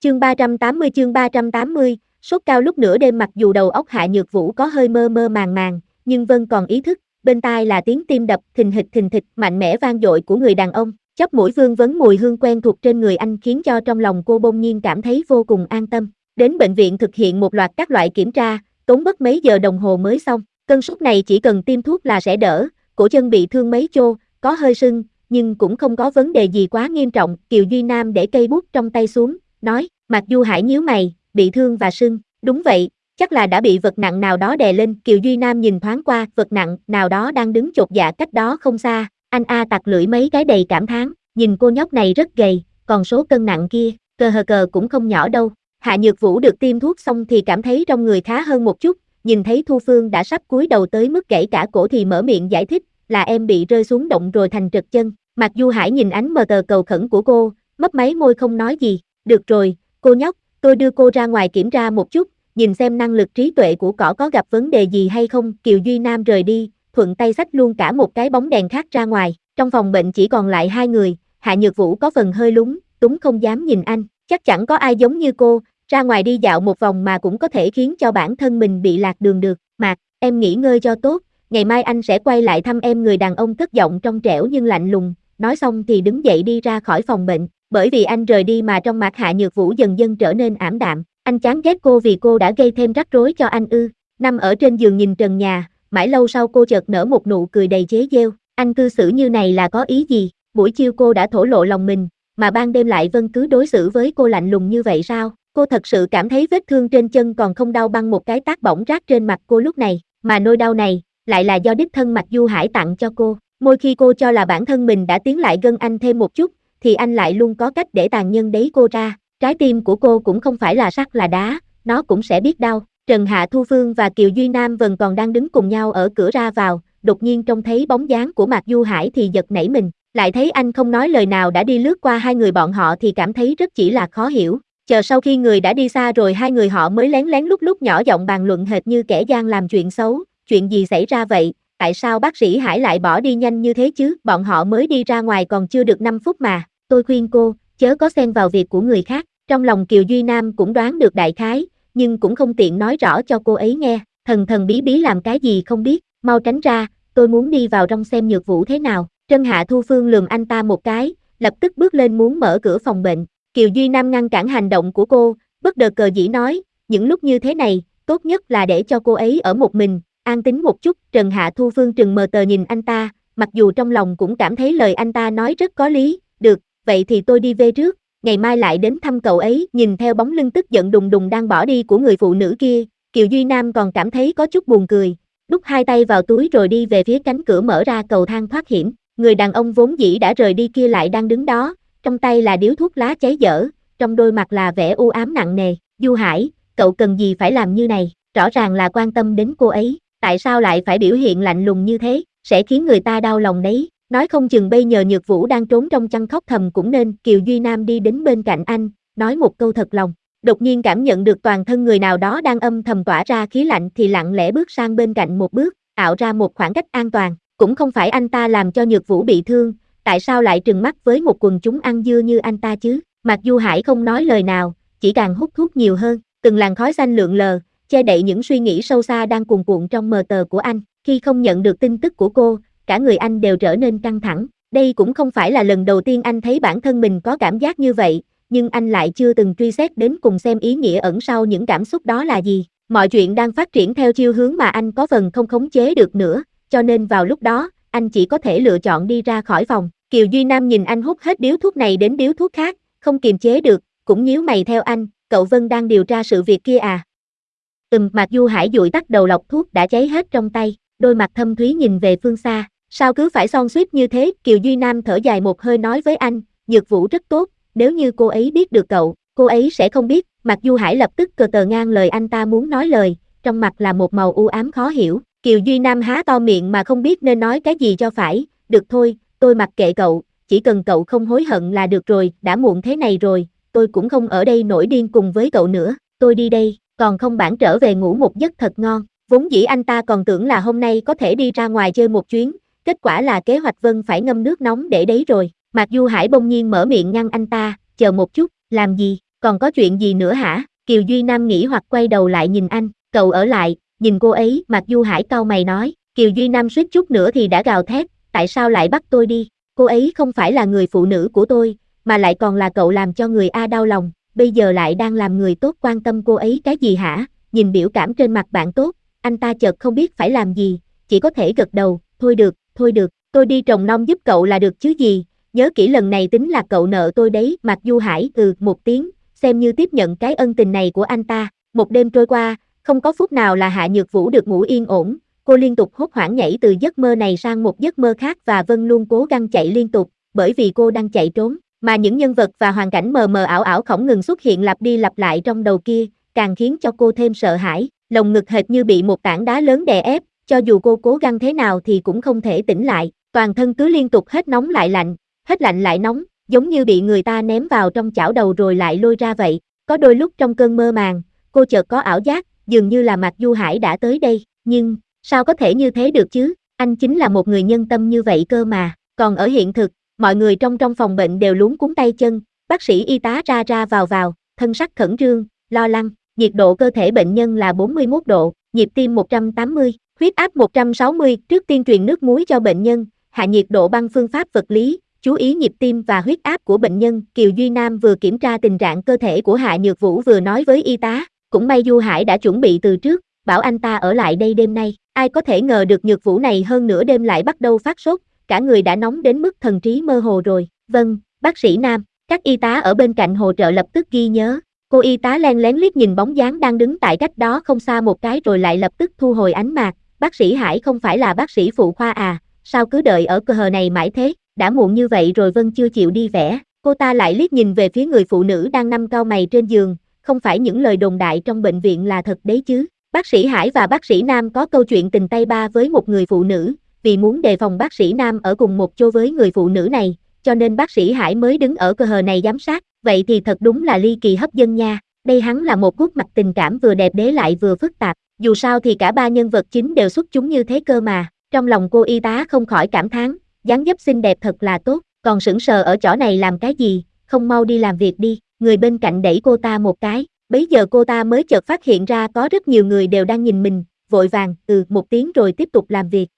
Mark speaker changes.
Speaker 1: chương 380, sốt cao lúc nửa đêm. Mặc dù đầu óc Hạ Nhược Vũ có hơi mơ mơ màng màng, nhưng Vân còn ý thức, bên tai là tiếng tim đập thình thịch mạnh mẽ vang dội của người đàn ông. Chóp mũi vương vấn mùi hương quen thuộc trên người anh khiến cho trong lòng cô bỗng nhiên cảm thấy vô cùng an tâm. Đến bệnh viện thực hiện một loạt các loại kiểm tra, tốn mất mấy giờ đồng hồ mới xong. Cơn sốt này chỉ cần tiêm thuốc là sẽ đỡ, cổ chân bị thương mấy chỗ, có hơi sưng, nhưng cũng không có vấn đề gì quá nghiêm trọng. Kiều Duy Nam để cây bút trong tay xuống, nói. Mạc Du Hải nhíu mày, bị thương và sưng, đúng vậy, chắc là đã bị vật nặng nào đó đè lên. Kiều Duy Nam nhìn thoáng qua, vật nặng nào đó đang đứng chột dạ cách đó không xa. Anh tặc lưỡi mấy cái đầy cảm thán, nhìn cô nhóc này rất gầy, còn số cân nặng kia, cờ cũng không nhỏ đâu. Hạ Nhược Vũ được tiêm thuốc xong thì cảm thấy trong người khá hơn một chút, nhìn thấy Thu Phương đã sắp cúi đầu tới mức gãy cả cổ thì mở miệng giải thích, là em bị rơi xuống động rồi thành trật chân. Mạc Du Hải nhìn ánh mờ tờ cầu khẩn của cô, mấp máy môi không nói gì. Được rồi, cô nhóc, tôi đưa cô ra ngoài kiểm tra một chút, nhìn xem năng lực trí tuệ của cỏ có gặp vấn đề gì hay không. Kiều Duy Nam rời đi, thuận tay xách luôn cả một cái bóng đèn khác ra ngoài. Trong phòng bệnh chỉ còn lại hai người, Hạ Nhược Vũ có phần hơi lúng túng không dám nhìn anh. Chắc chẳng có ai giống như cô, ra ngoài đi dạo một vòng mà cũng có thể khiến cho bản thân mình bị lạc đường được. Mạc, em nghỉ ngơi cho tốt, ngày mai anh sẽ quay lại thăm em. Người đàn ông cất giọng trong trẻo nhưng lạnh lùng, nói xong thì đứng dậy đi ra khỏi phòng bệnh. Bởi vì anh rời đi mà trong mặt Hạ Nhược Vũ dần dần trở nên ảm đạm. Anh chán ghét cô vì cô đã gây thêm rắc rối cho anh ư? Nằm ở trên giường nhìn trần nhà, mãi lâu sau cô chợt nở một nụ cười đầy chế giễu. Anh cư xử như này là có ý gì? Buổi chiều cô đã thổ lộ lòng mình, mà ban đêm lại Vân cứ đối xử với cô lạnh lùng như vậy sao? Cô thật sự cảm thấy vết thương trên chân còn không đau bằng một cái tát bỏng rát trên mặt cô lúc này, mà nỗi đau này lại là do đích thân Mạc Du Hải tặng cho cô. Mỗi khi cô cho là bản thân mình đã tiến lại gần anh thêm một chút, thì anh lại luôn có cách để tàn nhẫn đẩy cô ra. Trái tim của cô cũng không phải là sắt là đá, nó cũng sẽ biết đau. Trần Hạ Thu Phương và Kiều Duy Nam vẫn còn đang đứng cùng nhau ở cửa ra vào, đột nhiên trông thấy bóng dáng của Mạc Du Hải thì giật nảy mình, lại thấy anh không nói lời nào đã đi lướt qua hai người bọn họ thì cảm thấy rất chỉ là khó hiểu. Chờ sau khi người đã đi xa rồi hai người họ mới lén lén lúc nhỏ giọng bàn luận hệt như kẻ gian làm chuyện xấu. Chuyện gì xảy ra vậy? Tại sao bác sĩ Hải lại bỏ đi nhanh như thế chứ? Bọn họ mới đi ra ngoài còn chưa được 5 phút mà. Tôi khuyên cô, chớ có xen vào việc của người khác. Trong lòng Kiều Duy Nam cũng đoán được đại khái, nhưng cũng không tiện nói rõ cho cô ấy nghe. Thần bí bí làm cái gì không biết, mau tránh ra, tôi muốn đi vào trong xem Nhược Vũ thế nào. Trân Hạ Thu Phương lườm anh ta một cái, lập tức bước lên muốn mở cửa phòng bệnh. Kiều Duy Nam ngăn cản hành động của cô, bất đờ cờ dĩ nói, những lúc như thế này, tốt nhất là để cho cô ấy ở một mình, an tính một chút. Trần Hạ Thu Phương trừng mờ tờ nhìn anh ta, mặc dù trong lòng cũng cảm thấy lời anh ta nói rất có lý. Được, vậy thì tôi đi về trước, ngày mai lại đến thăm cậu ấy. Nhìn theo bóng lưng tức giận đùng đùng đang bỏ đi của người phụ nữ kia, Kiều Duy Nam còn cảm thấy có chút buồn cười, đút hai tay vào túi rồi đi về phía cánh cửa mở ra cầu thang thoát hiểm. Người đàn ông vốn dĩ đã rời đi kia lại đang đứng đó, trong tay là điếu thuốc lá cháy dở, trong đôi mặt là vẻ u ám nặng nề. Du Hải, cậu cần gì phải làm như này, rõ ràng là quan tâm đến cô ấy, tại sao lại phải biểu hiện lạnh lùng như thế, sẽ khiến người ta đau lòng đấy. Nói không chừng bây giờ Nhược Vũ đang trốn trong chăn khóc thầm cũng nên. Kiều Duy Nam đi đến bên cạnh anh, nói một câu thật lòng. Đột nhiên cảm nhận được toàn thân người nào đó đang âm thầm tỏa ra khí lạnh thì lặng lẽ bước sang bên cạnh một bước, tạo ra một khoảng cách an toàn. Cũng không phải anh ta làm cho Nhược Vũ bị thương, tại sao lại trừng mắt với một quần chúng ăn dưa như anh ta chứ? Mạc Du Hải không nói lời nào, chỉ càng hút thuốc nhiều hơn, từng làn khói xanh lượn lờ, che đậy những suy nghĩ sâu xa đang cuồn cuộn trong mờ tờ của anh. Khi không nhận được tin tức của cô, cả người anh đều trở nên căng thẳng. Đây cũng không phải là lần đầu tiên anh thấy bản thân mình có cảm giác như vậy, nhưng anh lại chưa từng truy xét đến cùng xem ý nghĩa ẩn sau những cảm xúc đó là gì. Mọi chuyện đang phát triển theo chiều hướng mà anh có phần không khống chế được nữa, cho nên vào lúc đó, anh chỉ có thể lựa chọn đi ra khỏi phòng. Kiều Duy Nam nhìn anh hút hết điếu thuốc này đến điếu thuốc khác, không kiềm chế được, cũng nhíu mày theo anh. Cậu Vân đang điều tra sự việc kia à? Mạc Du Hải dụi tắt đầu lọc thuốc đã cháy hết trong tay, đôi mặt thâm thúy nhìn về phương xa. Sao cứ phải son suýt như thế? Kiều Duy Nam thở dài một hơi nói với anh, Nhược Vũ rất tốt, nếu như cô ấy biết được cậu, cô ấy sẽ không biết. Mạc Du Hải lập tức cờ tờ ngang lời anh ta muốn nói lời, trong mặt là một màu u ám khó hiểu. Kiều Duy Nam há to miệng mà không biết nên nói cái gì cho phải. Được thôi, tôi mặc kệ cậu, chỉ cần cậu không hối hận là được rồi. Đã muộn thế này rồi, tôi cũng không ở đây nổi điên cùng với cậu nữa. Tôi đi đây, còn không bản trở về ngủ một giấc thật ngon. Vốn dĩ anh ta còn tưởng là hôm nay có thể đi ra ngoài chơi một chuyến, kết quả là kế hoạch Vân phải ngâm nước nóng để đấy rồi. Mạc Du Hải bỗng nhiên mở miệng ngăn anh ta, chờ một chút, làm gì, còn có chuyện gì nữa hả? Kiều Duy Nam nghĩ hoặc quay đầu lại nhìn anh, cậu ở lại, nhìn cô ấy, Mạc Du Hải cau mày nói, Kiều Duy Nam suýt chút nữa thì đã gào thét, tại sao lại bắt tôi đi? Cô ấy không phải là người phụ nữ của tôi, mà lại còn là cậu làm cho người A đau lòng, bây giờ lại đang làm người tốt quan tâm cô ấy cái gì hả? Nhìn biểu cảm trên mặt bạn tốt, anh ta chợt không biết phải làm gì, chỉ có thể gật đầu, thôi được, tôi đi trồng nông giúp cậu là được chứ gì, nhớ kỹ lần này tính là cậu nợ tôi đấy, Mạc Du Hải một tiếng, xem như tiếp nhận cái ân tình này của anh ta. Một đêm trôi qua, không có phút nào là Hạ Nhược Vũ được ngủ yên ổn, cô liên tục hốt hoảng nhảy từ giấc mơ này sang một giấc mơ khác và Vân luôn cố gắng chạy liên tục, bởi vì cô đang chạy trốn, mà những nhân vật và hoàn cảnh mờ mờ ảo ảo không ngừng xuất hiện lặp đi lặp lại trong đầu kia, càng khiến cho cô thêm sợ hãi, lồng ngực hệt như bị một tảng đá lớn đè ép, cho dù cô cố gắng thế nào thì cũng không thể tỉnh lại, toàn thân cứ liên tục hết nóng lại lạnh, hết lạnh lại nóng, giống như bị người ta ném vào trong chảo dầu rồi lại lôi ra vậy. Có đôi lúc trong cơn mơ màng, cô chợt có ảo giác, dường như là Mạc Du Hải đã tới đây, nhưng, sao có thể như thế được chứ, anh chính là một người nhân tâm như vậy cơ mà, còn ở hiện thực, mọi người trong phòng bệnh đều luống cuống tay chân, bác sĩ y tá ra ra vào, thân sắc khẩn trương, lo lắng, nhiệt độ cơ thể bệnh nhân là 41 độ, nhịp tim 180, huyết áp 160, trước tiên truyền nước muối cho bệnh nhân, hạ nhiệt độ bằng phương pháp vật lý, chú ý nhịp tim và huyết áp của bệnh nhân. Kiều Duy Nam vừa kiểm tra tình trạng cơ thể của Hạ Nhược Vũ vừa nói với y tá, cũng may Du Hải đã chuẩn bị từ trước, bảo anh ta ở lại đây đêm nay, ai có thể ngờ được Nhược Vũ này hơn nửa đêm lại bắt đầu phát sốt, cả người đã nóng đến mức thần trí mơ hồ rồi. Vâng, bác sĩ Nam, các y tá ở bên cạnh hỗ trợ lập tức ghi nhớ. Cô y tá len lén liếc nhìn bóng dáng đang đứng tại cách đó không xa một cái rồi lại lập tức thu hồi ánh mắt. Bác sĩ Hải không phải là bác sĩ phụ khoa à, sao cứ đợi ở cờ này mãi thế, đã muộn như vậy rồi Vân chưa chịu đi vẽ. Cô ta lại liếc nhìn về phía người phụ nữ đang nằm cau mày trên giường, không phải những lời đồn đại trong bệnh viện là thật đấy chứ. Bác sĩ Hải và bác sĩ Nam có câu chuyện tình tay ba với một người phụ nữ, vì muốn đề phòng bác sĩ Nam ở cùng một chỗ với người phụ nữ này, cho nên bác sĩ Hải mới đứng ở cờ này giám sát, vậy thì thật đúng là ly kỳ hấp dẫn nha. Đây hắn là một gút mặt tình cảm vừa đẹp đẽ lại vừa phức tạp, dù sao thì cả ba nhân vật chính đều xuất chúng như thế cơ mà. Trong lòng cô y tá không khỏi cảm thán, dáng dấp xinh đẹp thật là tốt, còn sững sờ ở chỗ này làm cái gì, không mau đi làm việc đi. Người bên cạnh đẩy cô ta một cái, bấy giờ cô ta mới chợt phát hiện ra có rất nhiều người đều đang nhìn mình, vội vàng một tiếng rồi tiếp tục làm việc.